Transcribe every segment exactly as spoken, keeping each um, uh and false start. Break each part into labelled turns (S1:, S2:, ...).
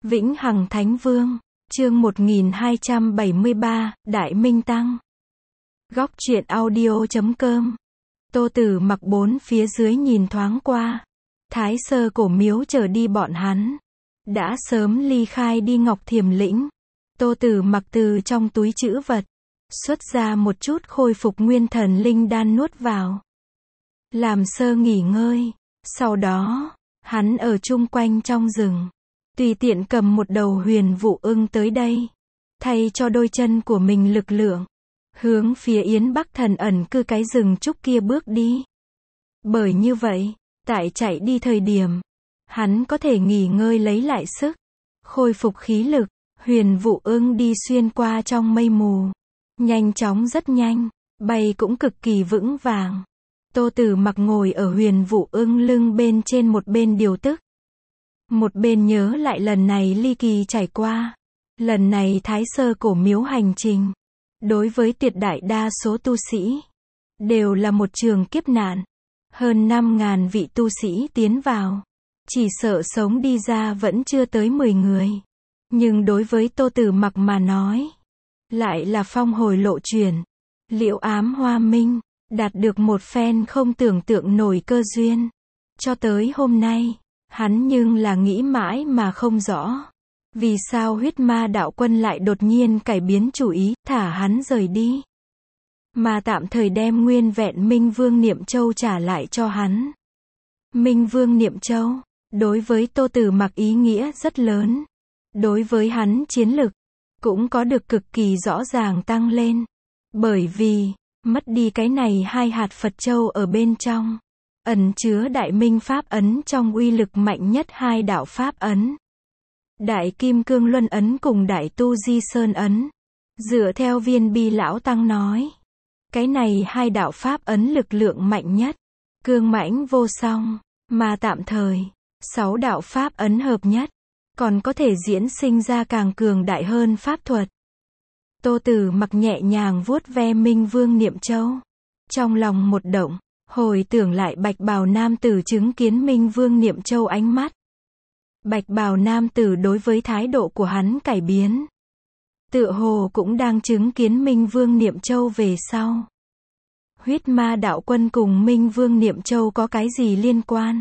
S1: Vĩnh Hằng Thánh Vương, chương một nghìn hai trăm bảy mươi ba, Đại Minh Tăng. Góc truyện audio chấm com. Tô Tử Mặc bốn phía dưới nhìn thoáng qua. Thái Sơ Cổ Miếu chờ đi bọn hắn. Đã sớm ly khai đi Ngọc Thiềm Lĩnh. Tô Tử Mặc từ trong túi trữ vật. Xuất ra một chút khôi phục nguyên thần linh đan nuốt vào. Làm sơ nghỉ ngơi. Sau đó, hắn ở chung quanh trong rừng. Tùy tiện cầm một đầu huyền vụ ưng tới đây. Thay cho đôi chân của mình lực lượng. Hướng phía Yến Bắc Thần ẩn cư cái rừng trúc kia bước đi. Bởi như vậy, tại chạy đi thời điểm, hắn có thể nghỉ ngơi lấy lại sức. Khôi phục khí lực, huyền vụ ưng đi xuyên qua trong mây mù. Nhanh chóng rất nhanh, bay cũng cực kỳ vững vàng. Tô Tử Mặc ngồi ở huyền vụ ưng lưng bên trên một bên điều tức. Một bên nhớ lại lần này ly kỳ trải qua. Lần này Thái Sơ Cổ Miếu hành trình. Đối với tuyệt đại đa số tu sĩ. Đều là một trường kiếp nạn. Hơn năm ngàn vị tu sĩ tiến vào. Chỉ sợ sống đi ra vẫn chưa tới mười người. Nhưng đối với Tô Tử Mặc mà nói. Lại là phong hồi lộ chuyển. Liễu ám hoa minh. Đạt được một phen không tưởng tượng nổi cơ duyên. Cho tới hôm nay. Hắn nhưng là nghĩ mãi mà không rõ. Vì sao huyết ma đạo quân lại đột nhiên cải biến chủ ý, thả hắn rời đi. Mà tạm thời đem nguyên vẹn Minh Vương Niệm Châu trả lại cho hắn. Minh Vương Niệm Châu, đối với Tô Tử Mặc ý nghĩa rất lớn. Đối với hắn chiến lực, cũng có được cực kỳ rõ ràng tăng lên. Bởi vì, mất đi cái này hai hạt Phật Châu ở bên trong. Ẩn chứa Đại Minh Pháp Ấn trong uy lực mạnh nhất hai đạo Pháp Ấn. Đại Kim Cương Luân Ấn cùng Đại Tu Di Sơn Ấn. Dựa theo Viên Bi Lão Tăng nói. Cái này hai đạo Pháp Ấn lực lượng mạnh nhất. Cương mãnh vô song. Mà tạm thời, sáu đạo Pháp Ấn hợp nhất. Còn có thể diễn sinh ra càng cường đại hơn Pháp thuật. Tô Tử Mặc nhẹ nhàng vuốt ve Minh Vương Niệm Châu. Trong lòng một động. Hồi tưởng lại bạch bào nam tử chứng kiến Minh Vương Niệm Châu ánh mắt. Bạch bào nam tử đối với thái độ của hắn cải biến. Tựa hồ cũng đang chứng kiến Minh Vương Niệm Châu về sau. Huyết ma đạo quân cùng Minh Vương Niệm Châu có cái gì liên quan?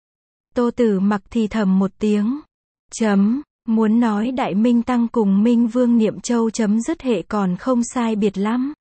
S1: Tô Tử Mặc thì thầm một tiếng. Chấm, muốn nói Đại Minh Tăng cùng Minh Vương Niệm Châu chấm dứt hệ còn không sai biệt lắm.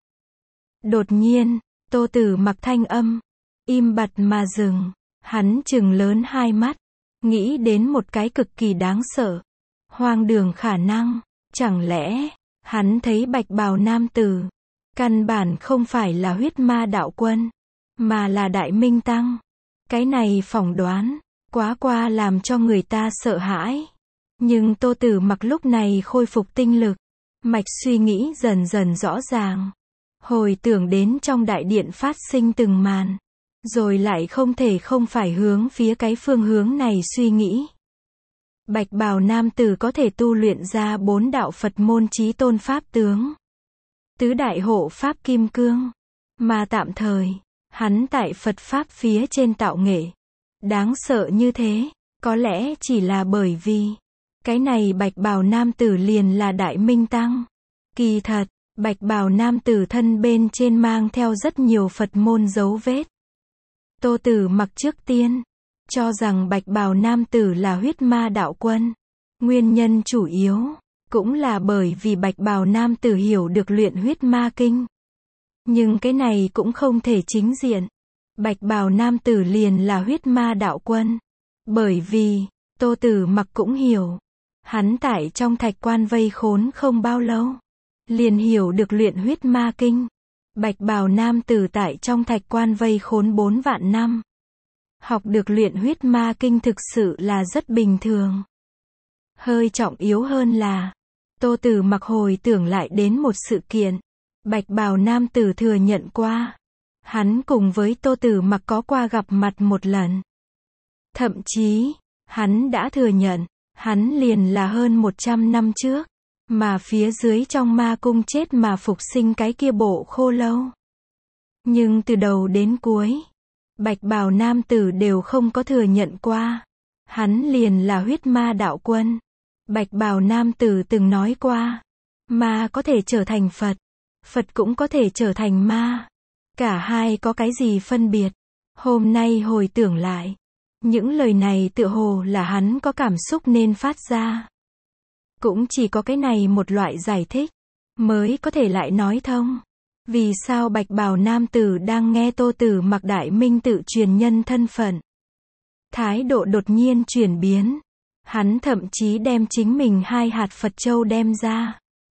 S1: Đột nhiên, Tô Tử Mặc thanh âm. Im bặt mà dừng. Hắn trừng lớn hai mắt. Nghĩ đến một cái cực kỳ đáng sợ. Hoang đường khả năng. Chẳng lẽ, hắn thấy bạch bào nam tử. Căn bản không phải là huyết ma đạo quân. Mà là Đại Minh Tăng. Cái này phỏng đoán. Quá qua làm cho người ta sợ hãi. Nhưng Tô Tử Mặc lúc này khôi phục tinh lực. Mạch suy nghĩ dần dần rõ ràng. Hồi tưởng đến trong đại điện phát sinh từng màn. Rồi lại không thể không phải hướng phía cái phương hướng này suy nghĩ. Bạch bào nam tử có thể tu luyện ra bốn đạo Phật môn chí tôn pháp tướng. Tứ đại hộ pháp kim cương. Mà tạm thời, hắn tại Phật pháp phía trên tạo nghệ. Đáng sợ như thế, có lẽ chỉ là bởi vì, cái này bạch bào nam tử liền là Đại Minh Tăng. Kỳ thật, bạch bào nam tử thân bên trên mang theo rất nhiều Phật môn dấu vết. Tô Tử Mặc trước tiên, cho rằng bạch bào nam tử là huyết ma đạo quân. Nguyên nhân chủ yếu, cũng là bởi vì bạch bào nam tử hiểu được luyện huyết ma kinh. Nhưng cái này cũng không thể chính diện. Bạch bào nam tử liền là huyết ma đạo quân. Bởi vì, Tô Tử Mặc cũng hiểu. Hắn tại trong thạch quan vây khốn không bao lâu. Liền hiểu được luyện huyết ma kinh. Bạch bào nam tử tại trong thạch quan vây khốn bốn vạn năm. Học được luyện huyết ma kinh thực sự là rất bình thường. Hơi trọng yếu hơn là, Tô Tử Mặc hồi tưởng lại đến một sự kiện. Bạch bào nam tử thừa nhận qua. Hắn cùng với Tô Tử Mặc có qua gặp mặt một lần. Thậm chí, hắn đã thừa nhận, hắn liền là hơn một trăm năm trước. Mà phía dưới trong ma cung chết mà phục sinh cái kia bộ khô lâu. Nhưng từ đầu đến cuối, bạch bào nam tử đều không có thừa nhận qua. Hắn liền là huyết ma đạo quân. Bạch bào nam tử từng nói qua, ma có thể trở thành Phật, Phật cũng có thể trở thành ma. Cả hai có cái gì phân biệt? Hôm nay hồi tưởng lại, những lời này tựa hồ là hắn có cảm xúc nên phát ra. Cũng chỉ có cái này một loại giải thích, mới có thể lại nói thông. Vì sao bạch bào nam tử đang nghe Tô Tử Mặc đại minh tự truyền nhân thân phận, thái độ đột nhiên chuyển biến. Hắn thậm chí đem chính mình hai hạt Phật châu đem ra.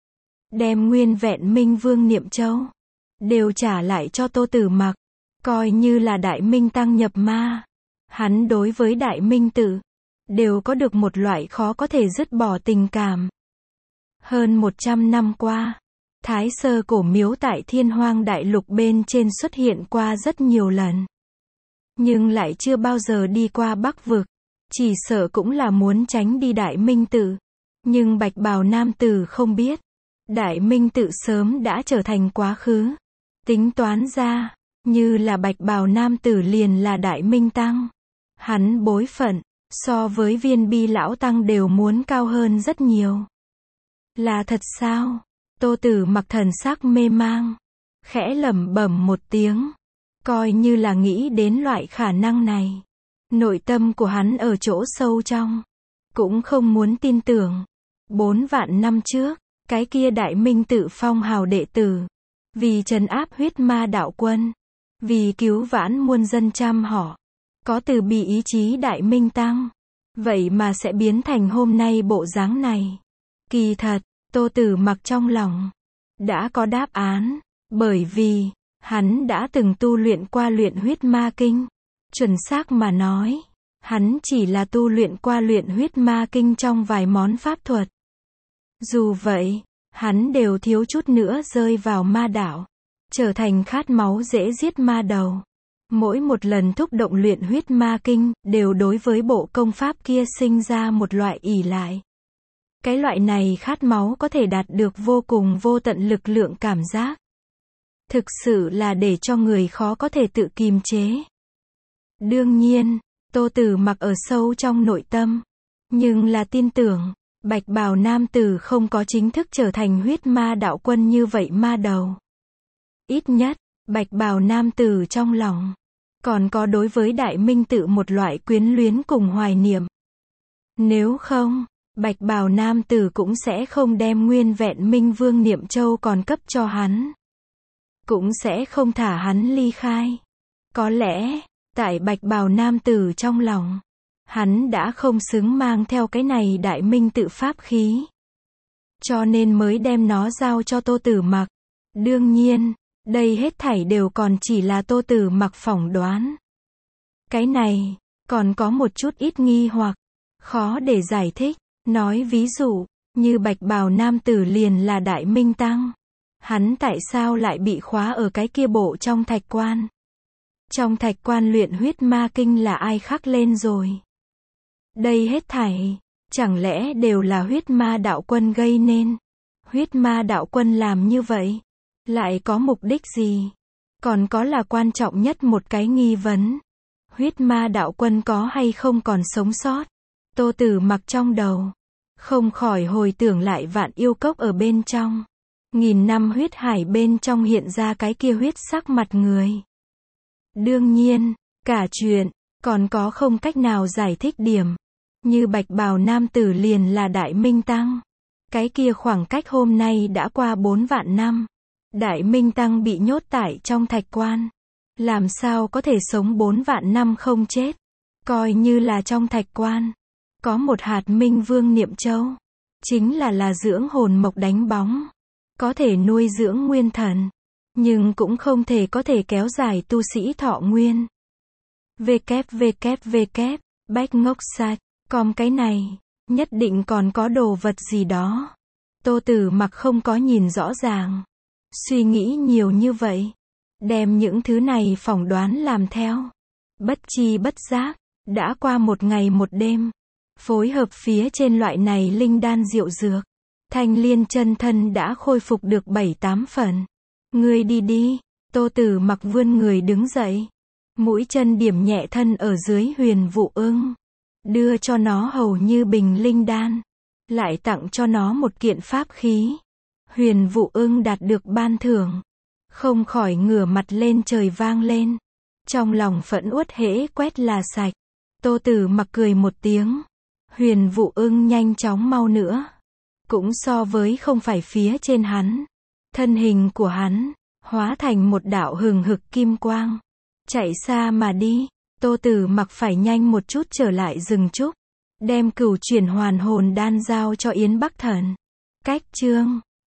S1: Đem nguyên vẹn Minh Vương Niệm Châu đều trả lại cho Tô Tử Mặc, coi như là đại minh tăng nhập ma. Hắn đối với đại minh tự đều có được một loại khó có thể dứt bỏ tình cảm. Hơn một trăm năm qua, Thái Sơ cổ miếu tại Thiên Hoang đại lục bên trên xuất hiện qua rất nhiều lần, nhưng lại chưa bao giờ đi qua Bắc vực, chỉ sợ cũng là muốn tránh đi đại minh tự. Nhưng bạch bào nam tử không biết, đại minh tự sớm đã trở thành quá khứ. Tính toán ra, như là bạch bào nam tử liền là đại minh tăng. Hắn bối phận, so với viên bi lão tăng đều muốn cao hơn rất nhiều. Là thật sao? Tô Tử Mặc thần sắc mê mang, khẽ lẩm bẩm một tiếng, coi như là nghĩ đến loại khả năng này. Nội tâm của hắn ở chỗ sâu trong, cũng không muốn tin tưởng. Bốn vạn năm trước, cái kia đại minh tự phong hào đệ tử, vì trấn áp huyết ma đạo quân, vì cứu vãn muôn dân trăm họ, có từ bi ý chí đại minh tăng, vậy mà sẽ biến thành hôm nay bộ dáng này. Kỳ thật, Tô Tử Mặc trong lòng đã có đáp án, bởi vì hắn đã từng tu luyện qua luyện huyết ma kinh. Chuẩn xác mà nói, hắn chỉ là tu luyện qua luyện huyết ma kinh trong vài món pháp thuật. Dù vậy, hắn đều thiếu chút nữa rơi vào ma đạo, trở thành khát máu dễ giết ma đầu. Mỗi một lần thúc động luyện huyết ma kinh, đều đối với bộ công pháp kia sinh ra một loại ỷ lại. Cái loại này khát máu có thể đạt được vô cùng vô tận lực lượng cảm giác. Thực sự là để cho người khó có thể tự kiềm chế. Đương nhiên, Tô Tử Mặc ở sâu trong nội tâm, nhưng là tin tưởng, bạch bào nam tử không có chính thức trở thành huyết ma đạo quân như vậy ma đầu. Ít nhất, bạch bào nam tử trong lòng, còn có đối với đại minh tự một loại quyến luyến cùng hoài niệm. Nếu không, bạch bào nam tử cũng sẽ không đem nguyên vẹn Minh Vương Niệm Châu còn cấp cho hắn. Cũng sẽ không thả hắn ly khai. Có lẽ, tại bạch bào nam tử trong lòng, hắn đã không xứng mang theo cái này đại minh tự pháp khí. Cho nên mới đem nó giao cho Tô Tử Mặc. Đương nhiên, đây hết thảy đều còn chỉ là Tô Tử Mặc phỏng đoán. Cái này, còn có một chút ít nghi hoặc, khó để giải thích. Nói ví dụ, như bạch bào nam tử liền là đại minh tăng. Hắn tại sao lại bị khóa ở cái kia bộ trong thạch quan? Trong thạch quan luyện huyết ma kinh là ai khắc lên rồi? Đây hết thảy, chẳng lẽ đều là huyết ma đạo quân gây nên? Huyết ma đạo quân làm như vậy, lại có mục đích gì? Còn có là quan trọng nhất một cái nghi vấn. Huyết ma đạo quân có hay không còn sống sót? Tô Tử Mặc trong đầu, không khỏi hồi tưởng lại Vạn Yêu Cốc ở bên trong. Nghìn năm huyết hải bên trong hiện ra cái kia huyết sắc mặt người. Đương nhiên, cả chuyện, còn có không cách nào giải thích điểm. Như bạch bào nam tử liền là đại minh tăng. Cái kia khoảng cách hôm nay đã qua bốn vạn năm. Đại minh tăng bị nhốt tại trong thạch quan. Làm sao có thể sống bốn vạn năm không chết? Coi như là trong thạch quan, có một hạt Minh Vương Niệm Châu. Chính là là dưỡng hồn mộc đánh bóng. Có thể nuôi dưỡng nguyên thần, nhưng cũng không thể có thể kéo dài tu sĩ thọ nguyên. www, bách ngốc sạch, com cái này, nhất định còn có đồ vật gì đó. Tô Tử Mặc không có nhìn rõ ràng. Suy nghĩ nhiều như vậy, đem những thứ này phỏng đoán làm theo. Bất chi bất giác, đã qua một ngày một đêm. Phối hợp phía trên loại này linh đan diệu dược, Thanh Liên chân thân đã khôi phục được bảy tám phần. Ngươi đi đi. Tô Tử Mặc vươn người đứng dậy, mũi chân điểm nhẹ thân ở dưới huyền vụ ưng, đưa cho nó hầu như bình linh đan. lại tặng cho nó một kiện pháp khí. Huyền Vũ Ưng đạt được ban thưởng, không khỏi ngửa mặt lên trời vang lên. Trong lòng phẫn uất hễ quét là sạch. Tô Tử Mặc cười một tiếng. Huyền Vũ Ưng nhanh chóng mau nữa. Cũng so với không phải phía trên hắn. Thân hình của hắn, hóa thành một đạo hừng hực kim quang. Chạy xa mà đi. Tô Tử Mặc phải nhanh một chút trở lại rừng trúc. Đem cửu chuyển hoàn hồn đan giao cho Yến Bắc Thần. Cách chương